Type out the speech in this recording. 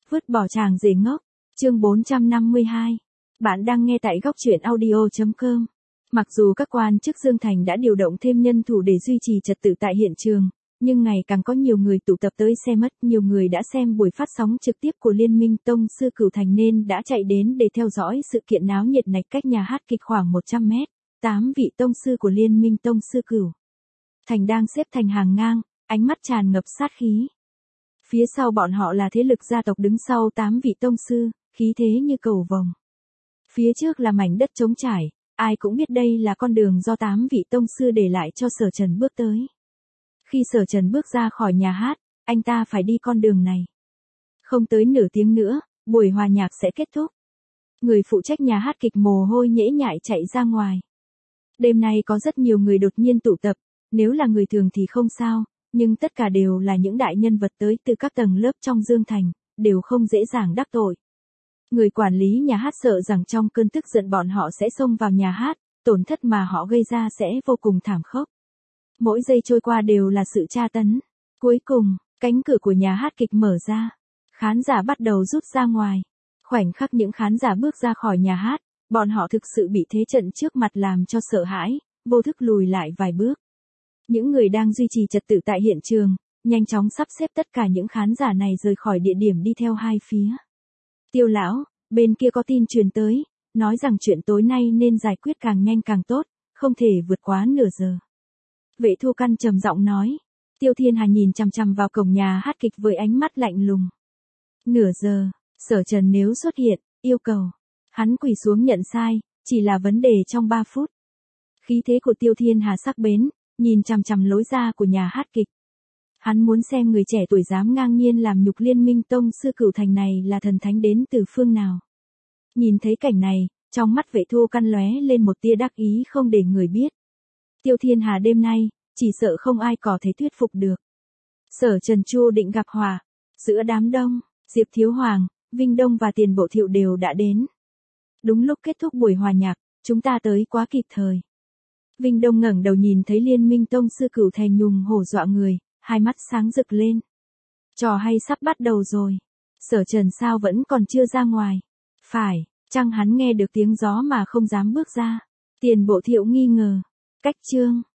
Vứt bỏ chàng rể ngốc. Chương 452. Bạn đang nghe tại góc truyện audio.com. Mặc dù các quan chức Dương Thành đã điều động thêm nhân thủ để duy trì trật tự tại hiện trường, nhưng ngày càng có nhiều người tụ tập tới xem mất. Nhiều người đã xem buổi phát sóng trực tiếp của Liên minh Tông sư Cửu Thành nên đã chạy đến để theo dõi sự kiện náo nhiệt này. Cách nhà hát kịch khoảng 100 mét, 8 vị tông sư của Liên minh Tông sư Cửu Thành đang xếp thành hàng ngang, ánh mắt tràn ngập sát khí. Phía sau bọn họ là thế lực gia tộc đứng sau 8 vị tông sư, khí thế như cầu vồng. Phía trước là mảnh đất trống trải, ai cũng biết đây là con đường do 8 vị tông sư để lại cho Sở Trần bước tới. Khi Sở Trần bước ra khỏi nhà hát, anh ta phải đi con đường này. Không tới nửa tiếng nữa, buổi hòa nhạc sẽ kết thúc. Người phụ trách nhà hát kịch mồ hôi nhễ nhại chạy ra ngoài. Đêm nay có rất nhiều người đột nhiên tụ tập, nếu là người thường thì không sao, nhưng tất cả đều là những đại nhân vật tới từ các tầng lớp trong Dương Thành, đều không dễ dàng đắc tội. Người quản lý nhà hát sợ rằng trong cơn tức giận bọn họ sẽ xông vào nhà hát, tổn thất mà họ gây ra sẽ vô cùng thảm khốc. Mỗi giây trôi qua đều là sự tra tấn. Cuối cùng, cánh cửa của nhà hát kịch mở ra. Khán giả bắt đầu rút ra ngoài. Khoảnh khắc những khán giả bước ra khỏi nhà hát, bọn họ thực sự bị thế trận trước mặt làm cho sợ hãi, vô thức lùi lại vài bước. Những người đang duy trì trật tự tại hiện trường, nhanh chóng sắp xếp tất cả những khán giả này rời khỏi địa điểm đi theo hai phía. Tiêu lão, bên kia có tin truyền tới, nói rằng chuyện tối nay nên giải quyết càng nhanh càng tốt, không thể vượt quá nửa giờ. Vệ Thu Căn trầm giọng nói. Tiêu Thiên Hà nhìn chằm chằm vào cổng nhà hát kịch với ánh mắt lạnh lùng. Nửa giờ, Sở Trần nếu xuất hiện, yêu cầu. Hắn quỳ xuống nhận sai, chỉ là vấn đề trong 3 phút. Khí thế của Tiêu Thiên Hà sắc bén, nhìn chằm chằm lối ra của nhà hát kịch. Hắn muốn xem người trẻ tuổi dám ngang nhiên làm nhục Liên minh Tông sư Cửu Thành này là thần thánh đến từ phương nào. Nhìn thấy cảnh này, trong mắt Vệ Thu Căn lóe lên một tia đắc ý không để người biết. Tiêu Thiên Hà đêm nay, chỉ sợ không ai có thể thuyết phục được. Sở Trần Chu định gặp hòa. Giữa đám đông, Diệp Thiếu Hoàng, Vinh Đông và Tiền Bộ Thiệu đều đã đến. Đúng lúc kết thúc buổi hòa nhạc, chúng ta tới quá kịp thời. Vinh Đông ngẩng đầu nhìn thấy Liên minh Tông sư Cửu Thành hùng hổ dọa người, hai mắt sáng rực lên. Trò hay sắp bắt đầu rồi. Sở Trần sao vẫn còn chưa ra ngoài? Phải, chăng hắn nghe được tiếng gió mà không dám bước ra? Tiền Bộ Thiệu nghi ngờ. Cách chương.